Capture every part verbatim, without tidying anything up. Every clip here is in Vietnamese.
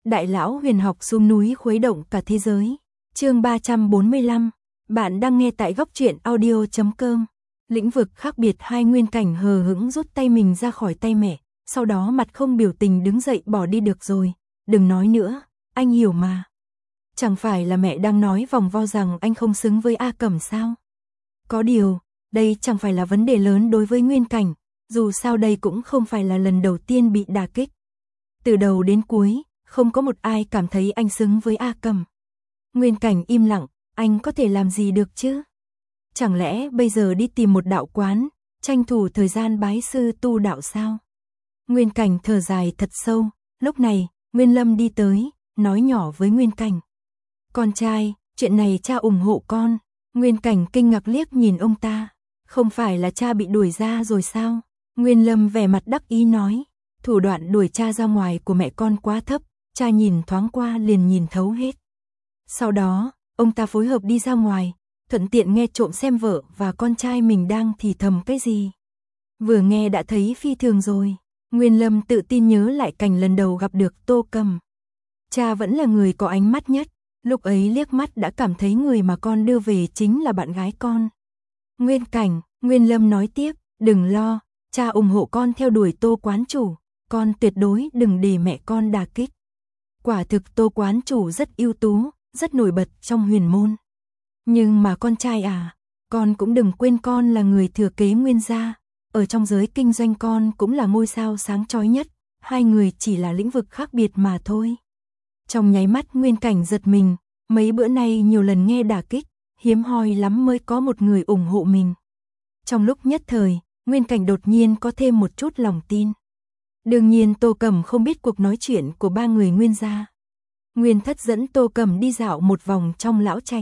Đại lão huyền học xuống núi khuấy động cả thế giới. Chương ba trăm bốn mươi lăm. Bạn đang nghe tại góc truyện audio chấm com. Lĩnh vực khác biệt, hai Nguyên Cảnh hờ hững rút tay mình ra khỏi tay mẹ, sau đó mặt không biểu tình đứng dậy bỏ đi. Được rồi, đừng nói nữa, anh hiểu mà. Chẳng phải là mẹ đang nói vòng vo rằng anh không xứng với A Cẩm sao? Có điều, đây chẳng phải là vấn đề lớn đối với Nguyên Cảnh, dù sao đây cũng không phải là lần đầu tiên bị đả kích. Từ đầu đến cuối, không có một ai cảm thấy anh xứng với A Cẩm. Nguyên Cảnh im lặng, anh có thể làm gì được chứ? Chẳng lẽ bây giờ đi tìm một đạo quán, tranh thủ thời gian bái sư tu đạo sao? Nguyên Cảnh thở dài thật sâu, lúc này, Nguyên Lâm đi tới, nói nhỏ với Nguyên Cảnh. Con trai, chuyện này cha ủng hộ con. Nguyên Cảnh kinh ngạc liếc nhìn ông ta, không phải là cha bị đuổi ra rồi sao? Nguyên Lâm vẻ mặt đắc ý nói, thủ đoạn đuổi cha ra ngoài của mẹ con quá thấp, cha nhìn thoáng qua liền nhìn thấu hết. Sau đó, ông ta phối hợp đi ra ngoài, thuận tiện nghe trộm xem vợ và con trai mình đang thì thầm cái gì. Vừa nghe đã thấy phi thường rồi. Nguyên Lâm tự tin nhớ lại cảnh lần đầu gặp được Tô Cầm. Cha vẫn là người có ánh mắt nhất, lúc ấy liếc mắt đã cảm thấy người mà con đưa về chính là bạn gái con. Nguyên Cảnh, Nguyên Lâm nói tiếp, đừng lo, cha ủng hộ con theo đuổi Tô quán chủ, con tuyệt đối đừng để mẹ con đả kích. Quả thực Tô quán chủ rất ưu tú, rất nổi bật trong huyền môn. Nhưng mà con trai à, con cũng đừng quên con là người thừa kế Nguyên gia, ở trong giới kinh doanh con cũng là ngôi sao sáng chói nhất, hai người chỉ là lĩnh vực khác biệt mà thôi. Trong nháy mắt Nguyên Cảnh giật mình, mấy bữa nay nhiều lần nghe đả kích, hiếm hoi lắm mới có một người ủng hộ mình. Trong lúc nhất thời, Nguyên Cảnh đột nhiên có thêm một chút lòng tin. Đương nhiên Tô Cẩm không biết cuộc nói chuyện của ba người Nguyên gia. Nguyên Thất dẫn Tô Cẩm đi dạo một vòng trong lão trạch.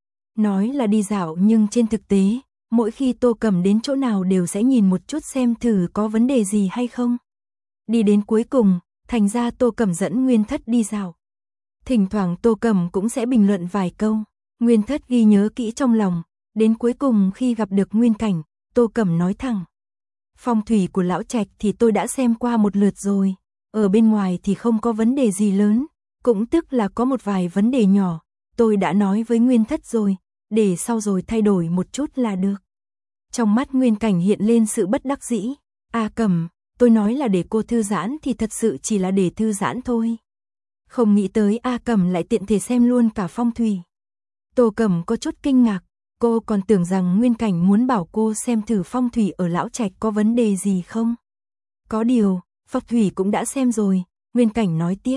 Nói là đi dạo nhưng trên thực tế, mỗi khi Tô Cẩm đến chỗ nào đều sẽ nhìn một chút xem thử có vấn đề gì hay không. Đi đến cuối cùng, thành ra Tô Cẩm dẫn Nguyên Thất đi dạo. Thỉnh thoảng Tô Cẩm cũng sẽ bình luận vài câu, Nguyên Thất ghi nhớ kỹ trong lòng, đến cuối cùng khi gặp được Nguyên Cảnh, Tô Cẩm nói thẳng. Phong thủy của lão trạch thì tôi đã xem qua một lượt rồi, ở bên ngoài thì không có vấn đề gì lớn, cũng tức là có một vài vấn đề nhỏ, tôi đã nói với Nguyên Thất rồi, để sau rồi thay đổi một chút là được. Trong mắt Nguyên Cảnh hiện lên sự bất đắc dĩ, A Cẩm, tôi nói là để cô thư giãn thì thật sự chỉ là để thư giãn thôi. Không nghĩ tới A Cẩm lại tiện thể xem luôn cả phong thủy. Tô Cẩm có chút kinh ngạc, cô còn tưởng rằng Nguyên Cảnh muốn bảo cô xem thử phong thủy ở lão trạch có vấn đề gì không. Có điều, phong thủy cũng đã xem rồi, Nguyên Cảnh nói tiếp.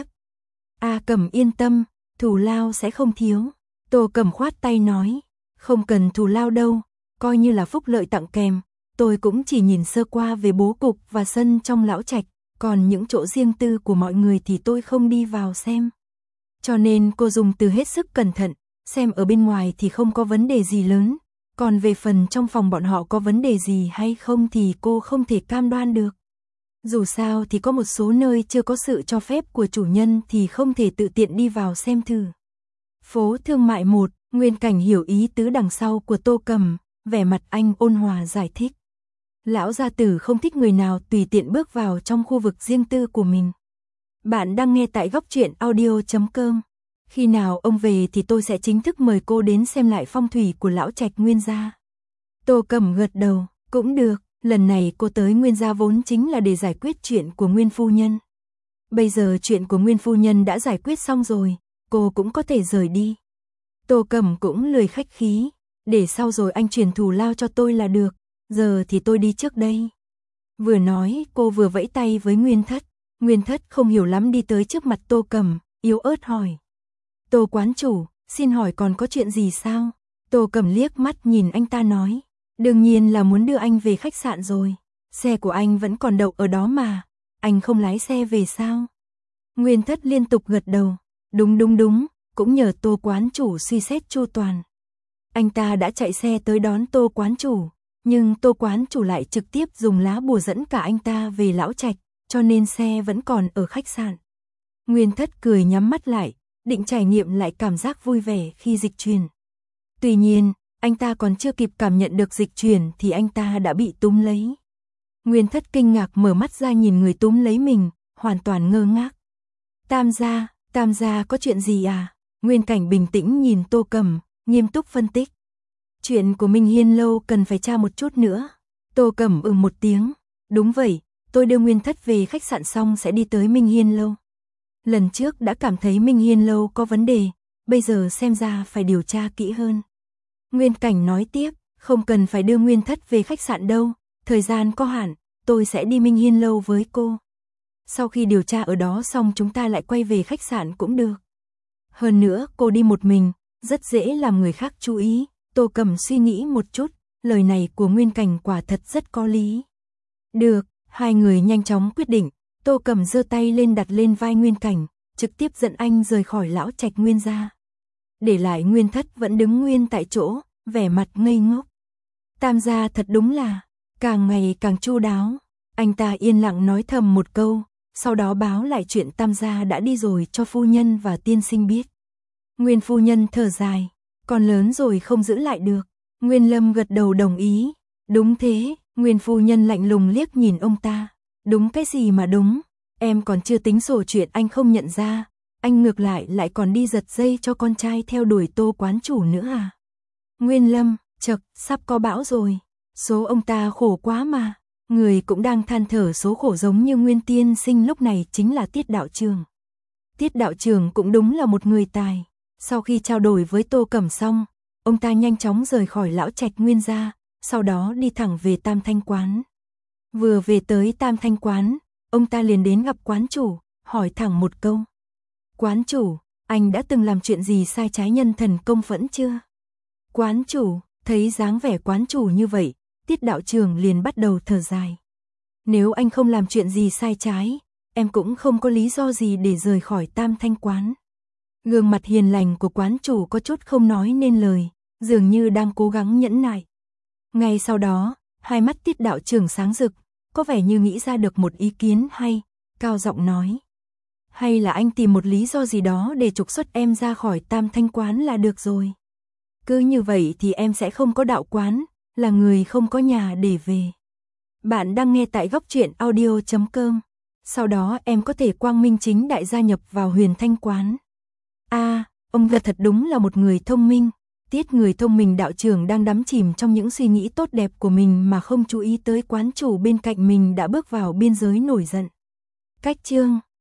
A Cẩm yên tâm, thù lao sẽ không thiếu. Tô Cẩm khoát tay nói, không cần thù lao đâu, coi như là phúc lợi tặng kèm, tôi cũng chỉ nhìn sơ qua về bố cục và sân trong lão trạch, còn những chỗ riêng tư của mọi người thì tôi không đi vào xem. Cho nên cô dùng từ hết sức cẩn thận, xem ở bên ngoài thì không có vấn đề gì lớn, còn về phần trong phòng bọn họ có vấn đề gì hay không thì cô không thể cam đoan được. Dù sao thì có một số nơi chưa có sự cho phép của chủ nhân thì không thể tự tiện đi vào xem thử. Phố thương mại một, Nguyên Cảnh hiểu ý tứ đằng sau của Tô Cẩm, vẻ mặt anh ôn hòa giải thích. Lão gia tử không thích người nào tùy tiện bước vào trong khu vực riêng tư của mình. Bạn đang nghe tại góc truyện audio chấm com. Khi nào ông về thì tôi sẽ chính thức mời cô đến xem lại phong thủy của lão trạch Nguyên gia. Tô Cẩm gật đầu, cũng được, lần này cô tới Nguyên gia vốn chính là để giải quyết chuyện của Nguyên phu nhân. Bây giờ chuyện của Nguyên phu nhân đã giải quyết xong rồi, cô cũng có thể rời đi. Tô Cẩm cũng lười khách khí, để sau rồi anh truyền thù lao cho tôi là được, giờ thì tôi đi trước đây. Vừa nói cô vừa vẫy tay với Nguyên Thất, Nguyên Thất không hiểu lắm đi tới trước mặt Tô Cẩm, yếu ớt hỏi. Tô quán chủ, xin hỏi còn có chuyện gì sao? Tô Cẩm liếc mắt nhìn anh ta nói, đương nhiên là muốn đưa anh về khách sạn rồi, xe của anh vẫn còn đậu ở đó mà, anh không lái xe về sao? Nguyên Thất liên tục gật đầu, đúng đúng đúng, cũng nhờ Tô quán chủ suy xét chu toàn. Anh ta đã chạy xe tới đón Tô quán chủ, nhưng Tô quán chủ lại trực tiếp dùng lá bùa dẫn cả anh ta về lão trạch, cho nên xe vẫn còn ở khách sạn. Nguyên Thất cười nhắm mắt lại, định trải nghiệm lại cảm giác vui vẻ khi dịch chuyển. Tuy nhiên, anh ta còn chưa kịp cảm nhận được dịch chuyển thì anh ta đã bị túm lấy. Nguyên Thất kinh ngạc mở mắt ra nhìn người túm lấy mình, hoàn toàn ngơ ngác. Tam gia, Tam gia có chuyện gì à? Nguyên Cảnh bình tĩnh nhìn Tô Cẩm, nghiêm túc phân tích. Chuyện của Minh Hiên lâu cần phải tra một chút nữa. Tô Cẩm ừm một tiếng. Đúng vậy, tôi đưa Nguyên Thất về khách sạn xong sẽ đi tới Minh Hiên lâu. Lần trước đã cảm thấy Minh Hiên lâu có vấn đề, bây giờ xem ra phải điều tra kỹ hơn. Nguyên Cảnh nói tiếp, không cần phải đưa Nguyên Thất về khách sạn đâu, thời gian có hạn, tôi sẽ đi Minh Hiên lâu với cô. Sau khi điều tra ở đó xong chúng ta lại quay về khách sạn cũng được. Hơn nữa cô đi một mình, rất dễ làm người khác chú ý. Tô Cẩm suy nghĩ một chút, lời này của Nguyên Cảnh quả thật rất có lý. Được, hai người nhanh chóng quyết định. Tô Cẩm giơ tay lên đặt lên vai Nguyên Cảnh, trực tiếp dẫn anh rời khỏi lão trạch Nguyên gia. Để lại Nguyên Thất vẫn đứng nguyên tại chỗ, vẻ mặt ngây ngốc. Tam gia thật đúng là càng ngày càng chu đáo. Anh ta yên lặng nói thầm một câu, sau đó báo lại chuyện Tam gia đã đi rồi cho phu nhân và tiên sinh biết. Nguyên phu nhân thở dài, còn lớn rồi không giữ lại được. Nguyên Lâm gật đầu đồng ý. Đúng thế, Nguyên phu nhân lạnh lùng liếc nhìn ông ta. Đúng cái gì mà đúng, em còn chưa tính sổ chuyện anh không nhận ra, anh ngược lại lại còn đi giật dây cho con trai theo đuổi Tô quán chủ nữa à. Nguyên Lâm, chậc, sắp có bão rồi, số ông ta khổ quá mà. Người cũng đang than thở số khổ giống như Nguyên tiên sinh lúc này chính là Tiết đạo trưởng. Tiết đạo trưởng cũng đúng là một người tài. Sau khi trao đổi với Tô Cẩm xong, ông ta nhanh chóng rời khỏi lão trạch Nguyên gia, sau đó đi thẳng về Tam Thanh quán. Vừa về tới Tam Thanh quán, ông ta liền đến gặp quán chủ, hỏi thẳng một câu. Quán chủ, anh đã từng làm chuyện gì sai trái nhân thần công phẫn chưa? Quán chủ, thấy dáng vẻ quán chủ như vậy, Tiết đạo trưởng liền bắt đầu thở dài. Nếu anh không làm chuyện gì sai trái, em cũng không có lý do gì để rời khỏi Tam Thanh quán. Gương mặt hiền lành của quán chủ có chút không nói nên lời, dường như đang cố gắng nhẫn nại. Ngay sau đó, hai mắt Tiết đạo trưởng sáng rực, có vẻ như nghĩ ra được một ý kiến hay, cao giọng nói. Hay là anh tìm một lý do gì đó để trục xuất em ra khỏi Tam Thanh quán là được rồi. Cứ như vậy thì em sẽ không có đạo quán, là người không có nhà để về. Bạn đang nghe tại góc truyện audio chấm com. Sau đó em có thể quang minh chính đại gia nhập vào Huyền Thanh quán. A, à, ông thật thật đúng là một người thông minh. Tiết người thông minh đạo trưởng đang đắm chìm trong những suy nghĩ tốt đẹp của mình mà không chú ý tới quán chủ bên cạnh mình đã bước vào biên giới nổi giận. Cách chương